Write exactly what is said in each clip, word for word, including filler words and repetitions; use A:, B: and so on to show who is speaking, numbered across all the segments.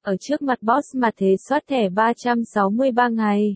A: ở trước mặt boss mà thế soát thẻ ba trăm sáu mươi ba ngày.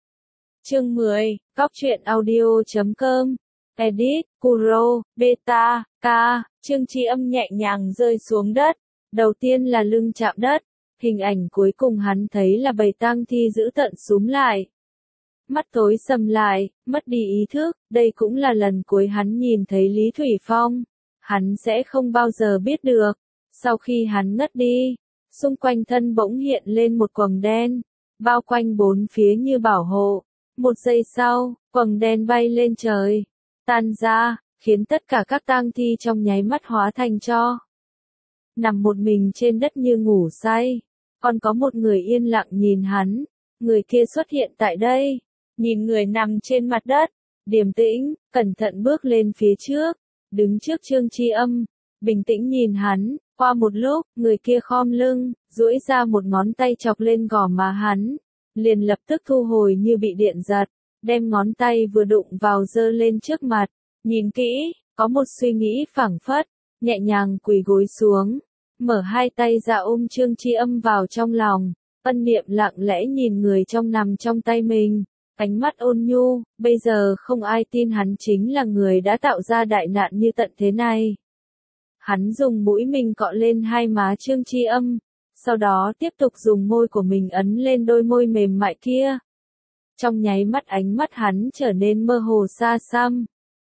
A: Chương mười, Cóc truyện audio chấm com, Edit, Kuro, Beta, K, Trương Tri Âm nhẹ nhàng rơi xuống đất, đầu tiên là lưng chạm đất, hình ảnh cuối cùng hắn thấy là bầy tang thi dữ tợn súm lại. Mắt tối sầm lại, mất đi ý thức, đây cũng là lần cuối hắn nhìn thấy Lý Thủy Phong. Hắn sẽ không bao giờ biết được. Sau khi hắn ngất đi, xung quanh thân bỗng hiện lên một quầng đen, bao quanh bốn phía như bảo hộ. Một giây sau, quầng đen bay lên trời, tan ra, khiến tất cả các tang thi trong nháy mắt hóa thành tro. Nằm một mình trên đất như ngủ say, còn có một người yên lặng nhìn hắn, người kia xuất hiện tại đây, nhìn người nằm trên mặt đất, điềm tĩnh, cẩn thận bước lên phía trước, đứng trước Trương Tri Âm, bình tĩnh nhìn hắn, qua một lúc, người kia khom lưng, duỗi ra một ngón tay chọc lên gò má hắn, liền lập tức thu hồi như bị điện giật, đem ngón tay vừa đụng vào giơ lên trước mặt, nhìn kỹ, có một suy nghĩ phảng phất, nhẹ nhàng quỳ gối xuống, mở hai tay ra ôm Trương Tri Âm vào trong lòng, Ân Niệm lặng lẽ nhìn người trong nằm trong tay mình, ánh mắt ôn nhu, bây giờ không ai tin hắn chính là người đã tạo ra đại nạn như tận thế này. Hắn dùng mũi mình cọ lên hai má Trương Tri Âm, sau đó tiếp tục dùng môi của mình ấn lên đôi môi mềm mại kia. Trong nháy mắt ánh mắt hắn trở nên mơ hồ xa xăm.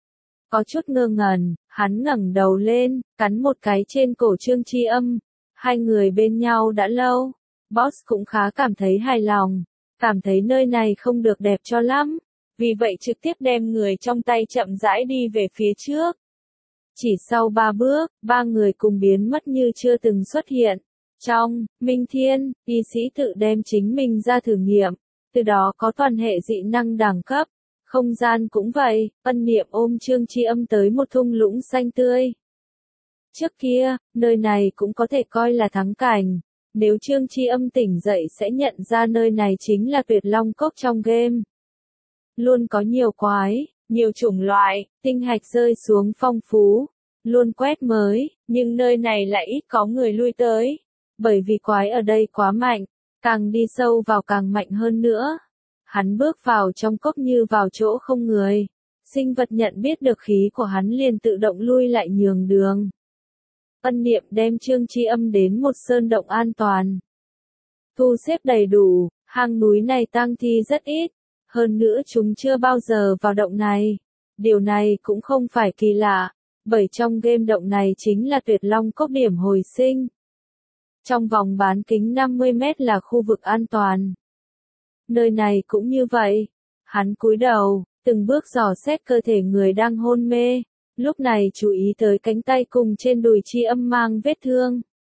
A: Có chút ngơ ngẩn, hắn ngẩng đầu lên, cắn một cái trên cổ Trương Tri Âm. Hai người bên nhau đã lâu, boss cũng khá cảm thấy hài lòng, cảm thấy nơi này không được đẹp cho lắm, vì vậy trực tiếp đem người trong tay chậm rãi đi về phía trước. Chỉ sau ba bước, ba người cùng biến mất như chưa từng xuất hiện. Trong, Minh Thiên, y sĩ tự đem chính mình ra thử nghiệm, từ đó có toàn hệ dị năng đẳng cấp. Không gian cũng vậy, Ân Niệm ôm Trương Tri Âm tới một thung lũng xanh tươi. Trước kia, nơi này cũng có thể coi là thắng cảnh. Nếu Trương Tri Âm tỉnh dậy sẽ nhận ra nơi này chính là Tuyệt Long Cốc trong game. Luôn có nhiều quái, nhiều chủng loại, tinh hạch rơi xuống phong phú, luôn quét mới, nhưng nơi này lại ít có người lui tới. Bởi vì quái ở đây quá mạnh, càng đi sâu vào càng mạnh hơn nữa. Hắn bước vào trong cốc như vào chỗ không người. Sinh vật nhận biết được khí của hắn liền tự động lui lại nhường đường. Ân Niệm đem Trương Tri Âm đến một sơn động an toàn. Thu xếp đầy đủ, hang núi này tang thi rất ít. Hơn nữa chúng chưa bao giờ vào động này. Điều này cũng không phải kỳ lạ, bởi trong game động này chính là Tuyệt Long Cốc điểm hồi sinh. Trong vòng bán kính năm mươi mét là khu vực an toàn. Nơi này cũng như vậy. Hắn cúi đầu, từng bước dò xét cơ thể người đang hôn mê. Lúc này chú ý tới cánh tay cùng trên đùi Tri Âm mang vết thương.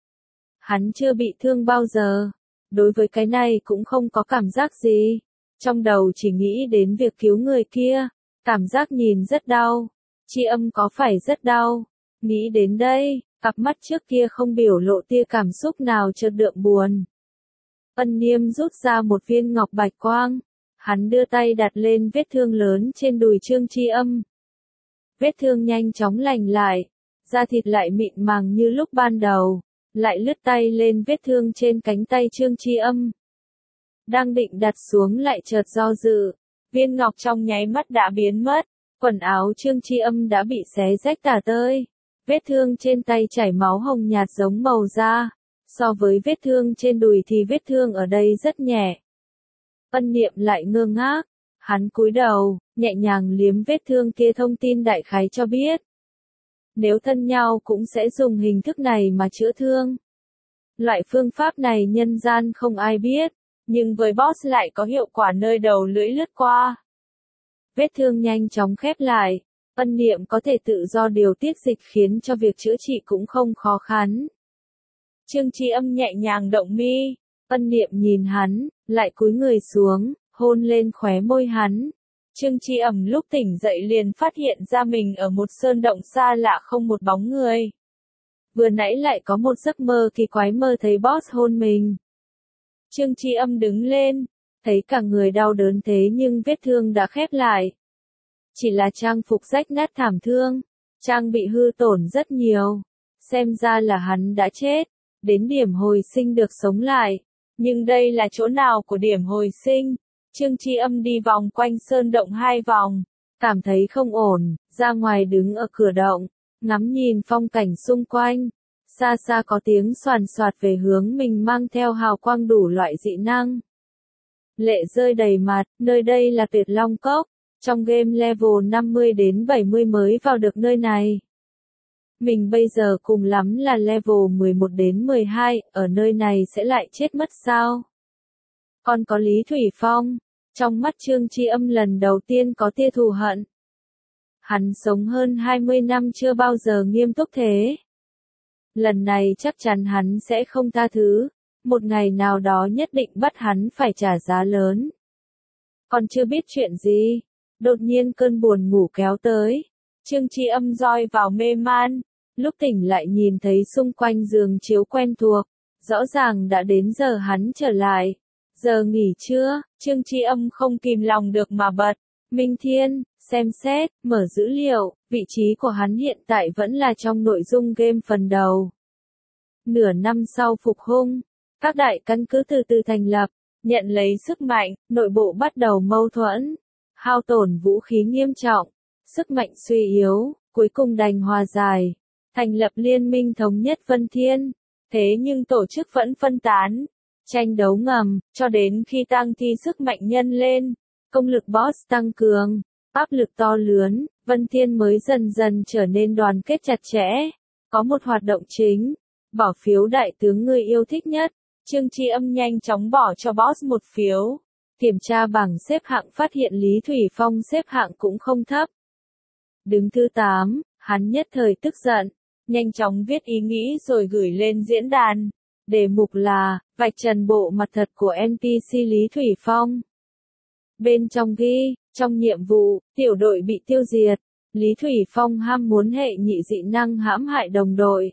A: Hắn chưa bị thương bao giờ. Đối với cái này cũng không có cảm giác gì. Trong đầu chỉ nghĩ đến việc cứu người kia. Cảm giác nhìn rất đau. Tri Âm có phải rất đau? Nghĩ đến đây, cặp mắt trước kia không biểu lộ tia cảm xúc nào chợt đượm buồn. Ân Niệm rút ra một viên ngọc bạch quang. Hắn đưa tay đặt lên vết thương lớn trên đùi Trương Tri Âm. Vết thương nhanh chóng lành lại, da thịt lại mịn màng như lúc ban đầu, lại lướt tay lên vết thương trên cánh tay Trương Tri Âm. Đang định đặt xuống lại chợt do dự, viên ngọc trong nháy mắt đã biến mất, quần áo Trương Tri Âm đã bị xé rách tả tơi, vết thương trên tay chảy máu hồng nhạt giống màu da, so với vết thương trên đùi thì vết thương ở đây rất nhẹ. Ân Niệm lại ngơ ngác. Hắn cúi đầu, nhẹ nhàng liếm vết thương kia thông tin đại khái cho biết. Nếu thân nhau cũng sẽ dùng hình thức này mà chữa thương. Loại phương pháp này nhân gian không ai biết, nhưng với boss lại có hiệu quả nơi đầu lưỡi lướt qua. Vết thương nhanh chóng khép lại, Ân Niệm có thể tự do điều tiết dịch khiến cho việc chữa trị cũng không khó khăn. Trương Tri Âm nhẹ nhàng động mi, Ân Niệm nhìn hắn, lại cúi người xuống. Hôn lên khóe môi hắn. Trương Tri Âm lúc tỉnh dậy liền phát hiện ra mình ở một sơn động xa lạ không một bóng người. Vừa nãy lại có một giấc mơ kỳ quái mơ thấy boss hôn mình. Trương Tri Âm đứng lên, thấy cả người đau đớn thế nhưng vết thương đã khép lại. Chỉ là trang phục rách nát thảm thương, trang bị hư tổn rất nhiều. Xem ra là hắn đã chết. đến điểm hồi sinh được sống lại. Nhưng đây là chỗ nào của điểm hồi sinh? Trương Tri Âm đi vòng quanh sơn động hai vòng, cảm thấy không ổn, ra ngoài đứng ở cửa động, ngắm nhìn phong cảnh xung quanh. Xa xa có tiếng xoàn xoạt về hướng mình mang theo hào quang đủ loại dị năng. Lệ rơi đầy mặt, nơi đây là Tuyệt Long Cốc, trong game level năm mươi đến bảy mươi mới vào được nơi này. Mình bây giờ cùng lắm là level mười một đến mười hai, ở nơi này sẽ lại chết mất sao? Còn có Lý Thủy Phong, trong mắt Trương Tri Âm lần đầu tiên có tia thù hận. Hắn sống hơn hai mươi năm chưa bao giờ nghiêm túc thế. Lần này chắc chắn hắn sẽ không tha thứ, một ngày nào đó nhất định bắt hắn phải trả giá lớn. Còn chưa biết chuyện gì, đột nhiên cơn buồn ngủ kéo tới. Trương Tri Âm roi vào mê man, lúc tỉnh lại nhìn thấy xung quanh giường chiếu quen thuộc, rõ ràng đã đến giờ hắn trở lại. Giờ nghỉ trưa, Trương Tri Âm không kìm lòng được mà bật. Minh Thiên, xem xét, mở dữ liệu, vị trí của hắn hiện tại vẫn là trong nội dung game phần đầu. Nửa năm sau phục hung, các đại căn cứ từ từ thành lập, nhận lấy sức mạnh, nội bộ bắt đầu mâu thuẫn, hao tổn vũ khí nghiêm trọng, sức mạnh suy yếu, cuối cùng đành hòa giải, thành lập liên minh thống nhất Vân Thiên. Thế nhưng tổ chức vẫn phân tán, tranh đấu ngầm, cho đến khi tăng thi sức mạnh nhân lên, công lực boss tăng cường, áp lực to lớn, Vân Thiên mới dần dần trở nên đoàn kết chặt chẽ. Có một hoạt động chính, bỏ phiếu đại tướng người yêu thích nhất. Trương Tri Âm nhanh chóng bỏ cho boss một phiếu. Kiểm tra bảng xếp hạng phát hiện Lý Thủy Phong xếp hạng cũng không thấp. Đứng thứ tám, hắn nhất thời tức giận, nhanh chóng viết ý nghĩ rồi gửi lên diễn đàn. Đề mục là, vạch trần bộ mặt thật của en pê xê Lý Thủy Phong. Bên trong ghi, trong nhiệm vụ, tiểu đội bị tiêu diệt, Lý Thủy Phong ham muốn hệ nhị dị năng hãm hại đồng đội.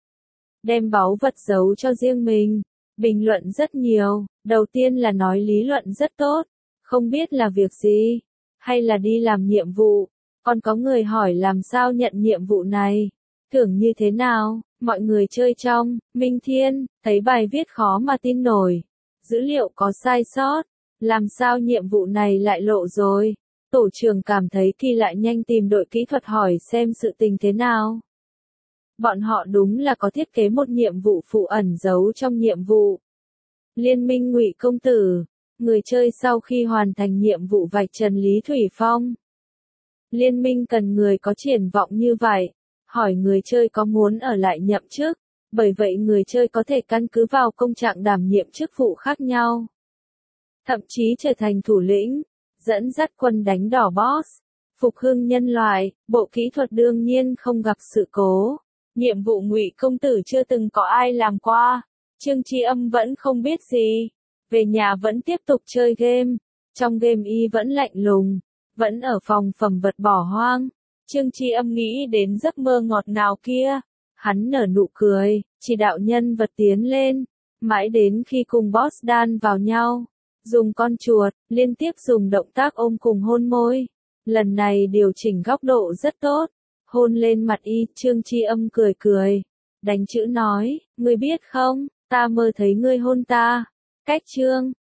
A: Đem báu vật giấu cho riêng mình. Bình luận rất nhiều, đầu tiên là nói lý luận rất tốt, không biết là việc gì, hay là đi làm nhiệm vụ, còn có người hỏi làm sao nhận nhiệm vụ này, thưởng như thế nào, mọi người chơi trong, Minh Thiên, thấy bài viết khó mà tin nổi, dữ liệu có sai sót, làm sao nhiệm vụ này lại lộ rồi, tổ trưởng cảm thấy kỳ lạ nhanh tìm đội kỹ thuật hỏi xem sự tình thế nào. Bọn họ đúng là có thiết kế một nhiệm vụ phụ ẩn giấu trong nhiệm vụ. Liên minh Ngụy Công Tử, người chơi sau khi hoàn thành nhiệm vụ vạch trần Lý Thủy Phong. Liên minh cần người có triển vọng như vậy, hỏi người chơi có muốn ở lại nhậm chức, bởi vậy người chơi có thể căn cứ vào công trạng đảm nhiệm chức vụ khác nhau. Thậm chí trở thành thủ lĩnh, dẫn dắt quân đánh đỏ boss, phục hưng nhân loại, bộ kỹ thuật đương nhiên không gặp sự cố. Nhiệm vụ Ngụy Công Tử chưa từng có ai làm qua, Trương Tri Âm vẫn không biết gì, về nhà vẫn tiếp tục chơi game, trong game y vẫn lạnh lùng, vẫn ở phòng phẩm vật bỏ hoang. Trương Tri Âm nghĩ đến giấc mơ ngọt ngào kia, hắn nở nụ cười, chỉ đạo nhân vật tiến lên, mãi đến khi cùng boss đan vào nhau, dùng con chuột, liên tiếp dùng động tác ôm cùng hôn môi, lần này điều chỉnh góc độ rất tốt. Hôn lên mặt y, Trương Tri Âm cười cười, đánh chữ nói, ngươi biết không, ta mơ thấy ngươi hôn ta. Cách Trương